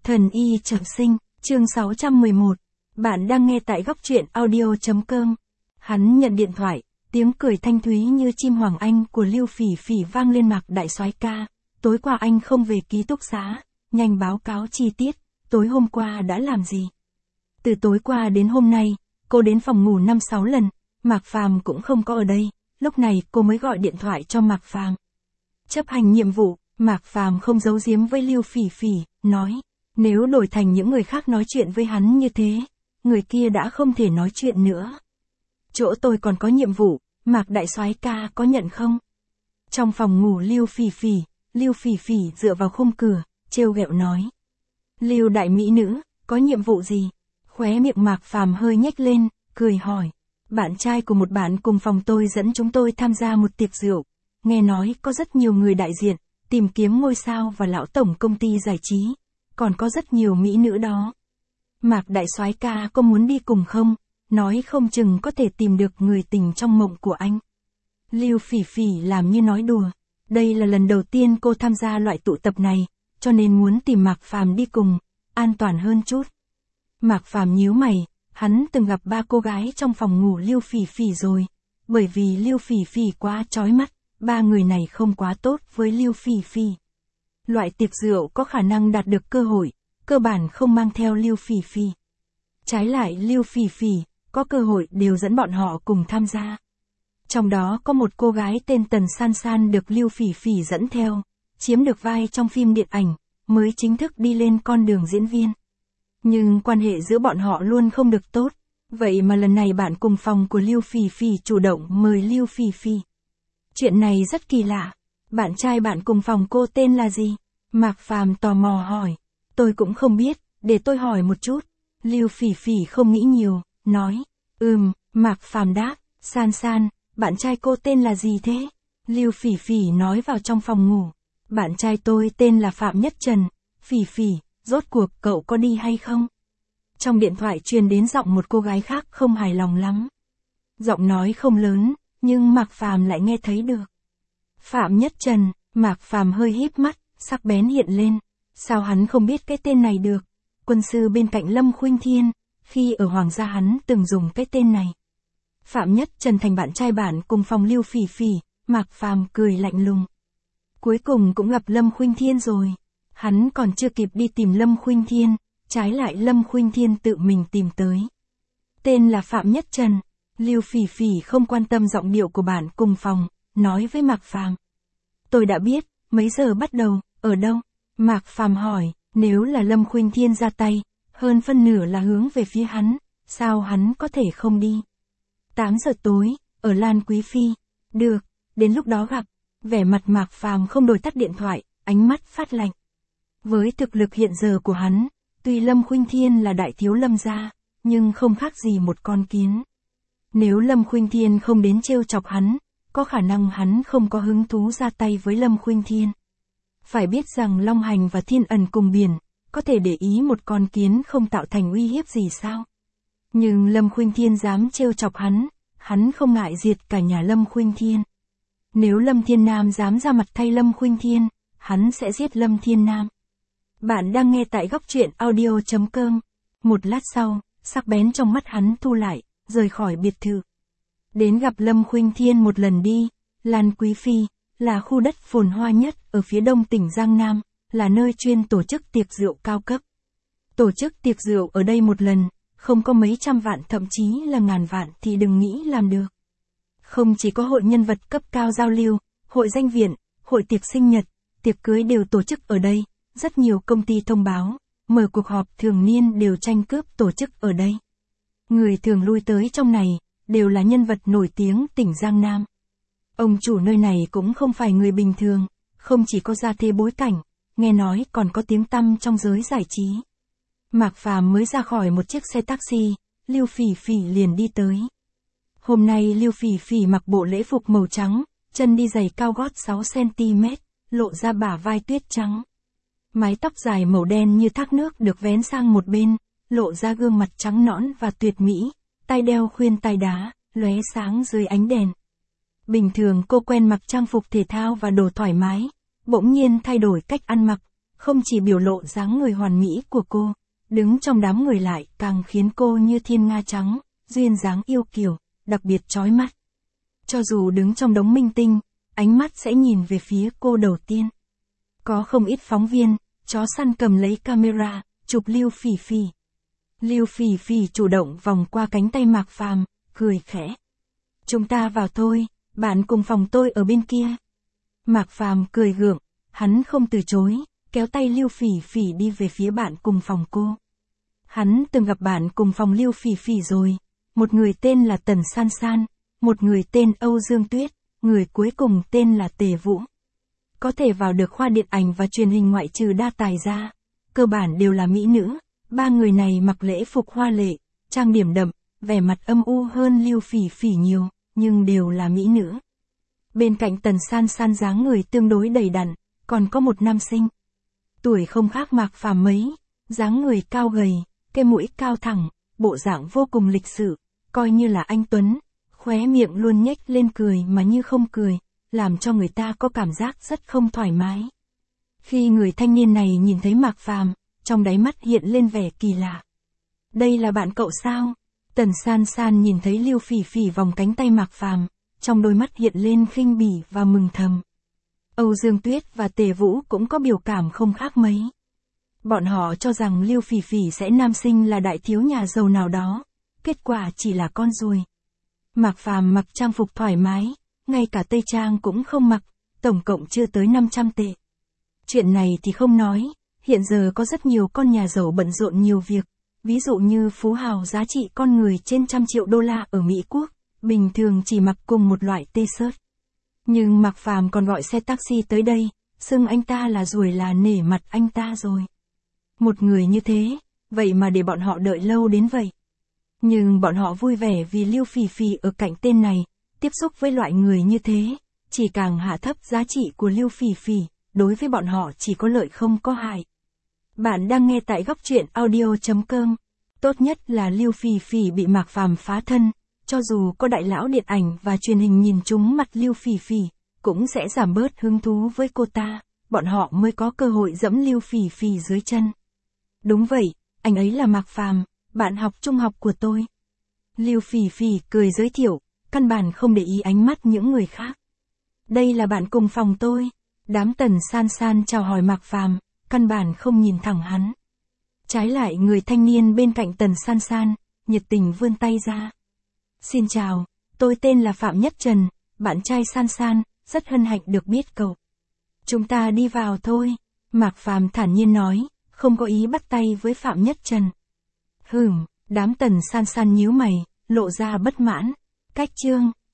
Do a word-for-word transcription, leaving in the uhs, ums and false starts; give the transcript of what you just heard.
Thần y trọng sinh, chương sáu trăm mười một. Bạn đang nghe tại góc truyện audio chấm com. Hắn nhận điện thoại, tiếng cười thanh thúy như chim hoàng anh của Lưu Phỉ Phỉ vang lên. Mạc đại soái ca, tối qua anh không về ký túc xá, nhanh báo cáo chi tiết, tối hôm qua đã làm gì? Từ tối qua đến hôm nay, cô đến phòng ngủ năm sáu lần, Mạc Phàm cũng không có ở đây, lúc này cô mới gọi điện thoại cho Mạc Phàm. Chấp hành nhiệm vụ, Mạc Phàm không giấu giếm với Lưu Phỉ Phỉ, nói, nếu đổi thành những người khác nói chuyện với hắn như thế, người kia đã không thể nói chuyện nữa. Chỗ tôi còn có nhiệm vụ, Mạc đại soái ca có nhận không? Trong phòng ngủ Lưu Phỉ Phỉ, Lưu Phỉ Phỉ dựa vào khung cửa, trêu ghẹo nói. Lưu đại mỹ nữ, có nhiệm vụ gì? Khóe miệng Mạc Phàm hơi nhếch lên, cười hỏi. Bạn trai của một bạn cùng phòng tôi dẫn chúng tôi tham gia một tiệc rượu. Nghe nói có rất nhiều người đại diện, tìm kiếm ngôi sao và lão tổng công ty giải trí. Còn có rất nhiều mỹ nữ đó. Mạc đại soái ca có muốn đi cùng không? Nói không chừng có thể tìm được người tình trong mộng của anh. Lưu Phỉ Phỉ làm như nói đùa. Đây là lần đầu tiên cô tham gia loại tụ tập này, cho nên muốn tìm Mạc Phàm đi cùng, an toàn hơn chút. Mạc Phàm nhíu mày, hắn từng gặp ba cô gái trong phòng ngủ Lưu Phỉ Phỉ rồi. Bởi vì Lưu Phỉ Phỉ quá chói mắt, ba người này không quá tốt với Lưu Phỉ Phỉ. Loại tiệc rượu có khả năng đạt được cơ hội, cơ bản không mang theo Lưu Phỉ Phỉ. Trái lại Lưu Phỉ Phỉ, có cơ hội đều dẫn bọn họ cùng tham gia. Trong đó có một cô gái tên Tần San San được Lưu Phỉ Phỉ dẫn theo, chiếm được vai trong phim điện ảnh, mới chính thức đi lên con đường diễn viên. Nhưng quan hệ giữa bọn họ luôn không được tốt, vậy mà lần này bạn cùng phòng của Lưu Phỉ Phỉ chủ động mời Lưu Phỉ Phỉ. Chuyện này rất kỳ lạ. Bạn trai bạn cùng phòng cô tên là gì? Mạc Phàm tò mò hỏi. Tôi cũng không biết, để tôi hỏi một chút. Lưu Phỉ Phỉ không nghĩ nhiều, nói. Ừm, Mạc Phàm đáp. San San, bạn trai cô tên là gì thế? Lưu Phỉ Phỉ nói vào trong phòng ngủ. Bạn trai tôi tên là Phạm Nhất Trần. Phỉ Phỉ, rốt cuộc cậu có đi hay không? Trong điện thoại truyền đến giọng một cô gái khác không hài lòng lắm. Giọng nói không lớn, nhưng Mạc Phàm lại nghe thấy được. Phạm Nhất Trần, Mạc Phàm hơi híp mắt, sắc bén hiện lên. Sao hắn không biết cái tên này được? Quân sư bên cạnh Lâm Khuynh Thiên, khi ở Hoàng gia hắn từng dùng cái tên này. Phạm Nhất Trần thành bạn trai bạn cùng phòng Lưu Phỉ Phỉ, Mạc Phàm cười lạnh lùng. Cuối cùng cũng gặp Lâm Khuynh Thiên rồi. Hắn còn chưa kịp đi tìm Lâm Khuynh Thiên, trái lại Lâm Khuynh Thiên tự mình tìm tới. Tên là Phạm Nhất Trần. Lưu Phỉ Phỉ không quan tâm giọng điệu của bạn cùng phòng, nói với Mạc Phàm. Tôi đã biết, mấy giờ bắt đầu, ở đâu? Mạc Phàm hỏi, nếu là Lâm Khuynh Thiên ra tay, hơn phân nửa là hướng về phía hắn, sao hắn có thể không đi? tám giờ tối, ở Lan Quý Phi. Được, đến lúc đó gặp. Vẻ mặt Mạc Phàm không đổi tắt điện thoại, ánh mắt phát lạnh. Với thực lực hiện giờ của hắn, tuy Lâm Khuynh Thiên là đại thiếu Lâm gia, nhưng không khác gì một con kiến. Nếu Lâm Khuynh Thiên không đến trêu chọc hắn, có khả năng hắn không có hứng thú ra tay với Lâm Khuynh Thiên. Phải biết rằng Long Hành và Thiên Ẩn cùng biển, có thể để ý một con kiến không tạo thành uy hiếp gì sao? Nhưng Lâm Khuynh Thiên dám trêu chọc hắn, hắn không ngại diệt cả nhà Lâm Khuynh Thiên. Nếu Lâm Thiên Nam dám ra mặt thay Lâm Khuynh Thiên, hắn sẽ giết Lâm Thiên Nam. Bạn đang nghe tại góc truyện audio chấm com. Một lát sau, sắc bén trong mắt hắn thu lại, rời khỏi biệt thự. Đến gặp Lâm Khuynh Thiên một lần đi. Lan Quý Phi là khu đất phồn hoa nhất ở phía đông tỉnh Giang Nam, là nơi chuyên tổ chức tiệc rượu cao cấp. Tổ chức tiệc rượu ở đây một lần, không có mấy trăm vạn thậm chí là ngàn vạn thì đừng nghĩ làm được. Không chỉ có hội nhân vật cấp cao giao lưu, hội danh viện, hội tiệc sinh nhật, tiệc cưới đều tổ chức ở đây, rất nhiều công ty thông báo, mở cuộc họp thường niên đều tranh cướp tổ chức ở đây. Người thường lui tới trong này, đều là nhân vật nổi tiếng tỉnh Giang Nam. Ông chủ nơi này cũng không phải người bình thường, không chỉ có gia thế bối cảnh, nghe nói còn có tiếng tăm trong giới giải trí. Mạc Phàm mới ra khỏi một chiếc xe taxi, Lưu Phỉ Phỉ liền đi tới. Hôm nay Lưu Phỉ Phỉ mặc bộ lễ phục màu trắng, chân đi giày cao gót sáu xăng ti mét, lộ ra bả vai tuyết trắng. Mái tóc dài màu đen như thác nước được vén sang một bên, lộ ra gương mặt trắng nõn và tuyệt mỹ, tai đeo khuyên tai đá, lóe sáng dưới ánh đèn. Bình thường cô quen mặc trang phục thể thao và đồ thoải mái, bỗng nhiên thay đổi cách ăn mặc, không chỉ biểu lộ dáng người hoàn mỹ của cô, đứng trong đám người lại càng khiến cô như thiên nga trắng, duyên dáng yêu kiều, đặc biệt chói mắt. Cho dù đứng trong đống minh tinh, ánh mắt sẽ nhìn về phía cô đầu tiên. Có không ít phóng viên, chó săn cầm lấy camera, chụp Lưu Phỉ Phỉ. Lưu Phỉ Phỉ chủ động vòng qua cánh tay Mạc Phàm, cười khẽ. Chúng ta vào thôi, bạn cùng phòng tôi ở bên kia. Mạc Phàm cười gượng, hắn không từ chối, kéo tay Lưu Phỉ Phỉ đi về phía bạn cùng phòng cô. Hắn từng gặp bạn cùng phòng Lưu Phỉ Phỉ rồi, một người tên là Tần San San, một người tên Âu Dương Tuyết, người cuối cùng tên là Tề Vũ. Có thể vào được khoa điện ảnh và truyền hình ngoại trừ đa tài ra, cơ bản đều là mỹ nữ. Ba người này mặc lễ phục hoa lệ, trang điểm đậm, vẻ mặt âm u hơn Lưu Phỉ Phỉ nhiều, nhưng đều là mỹ nữ. Bên cạnh Tần San San dáng người tương đối đầy đặn, còn có một nam sinh. Tuổi không khác Mạc Phàm mấy, dáng người cao gầy, cái mũi cao thẳng, bộ dạng vô cùng lịch sự, coi như là anh tuấn, khóe miệng luôn nhếch lên cười mà như không cười, làm cho người ta có cảm giác rất không thoải mái. Khi người thanh niên này nhìn thấy Mạc Phàm, trong đáy mắt hiện lên vẻ kỳ lạ. Đây là bạn cậu sao? Tần San San nhìn thấy Lưu Phỉ Phỉ vòng cánh tay Mạc Phàm, trong đôi mắt hiện lên khinh bỉ và mừng thầm. Âu Dương Tuyết và Tề Vũ cũng có biểu cảm không khác mấy. Bọn họ cho rằng Lưu Phỉ Phỉ sẽ nam sinh là đại thiếu nhà giàu nào đó, kết quả chỉ là con ruồi. Mạc Phàm mặc trang phục thoải mái, ngay cả tây trang cũng không mặc, tổng cộng chưa tới năm trăm tệ. Chuyện này thì không nói, hiện giờ có rất nhiều con nhà giàu bận rộn nhiều việc, ví dụ như phú hào giá trị con người trên trăm triệu đô la ở Mỹ Quốc, bình thường chỉ mặc cùng một loại t-shirt. Nhưng Mạc Phàm còn gọi xe taxi tới đây, xưng anh ta là ruồi là nể mặt anh ta rồi. Một người như thế, vậy mà để bọn họ đợi lâu đến vậy. Nhưng bọn họ vui vẻ vì Lưu Phỉ Phỉ ở cạnh tên này, tiếp xúc với loại người như thế, chỉ càng hạ thấp giá trị của Lưu Phỉ Phỉ, đối với bọn họ chỉ có lợi không có hại. Bạn đang nghe tại góc truyện audio chấm com. Tốt nhất là Lưu Phỉ Phỉ bị Mạc Phàm phá thân, cho dù có đại lão điện ảnh và truyền hình nhìn trúng mặt Lưu Phỉ Phỉ, cũng sẽ giảm bớt hứng thú với cô ta, bọn họ mới có cơ hội dẫm Lưu Phỉ Phỉ dưới chân. Đúng vậy, anh ấy là Mạc Phàm, bạn học trung học của tôi. Lưu Phỉ Phỉ cười giới thiệu, căn bản không để ý ánh mắt những người khác. Đây là bạn cùng phòng tôi. Đám Tần San San chào hỏi Mạc Phàm, căn bản không nhìn thẳng hắn. Trái lại người thanh niên bên cạnh Tần San San, nhiệt tình vươn tay ra. Xin chào, tôi tên là Phạm Nhất Trần, bạn trai San San, rất hân hạnh được biết cậu. Chúng ta đi vào thôi, Mạc Phàm thản nhiên nói, không có ý bắt tay với Phạm Nhất Trần. Hừm, đám Tần San San nhíu mày, lộ ra bất mãn. Cách chương.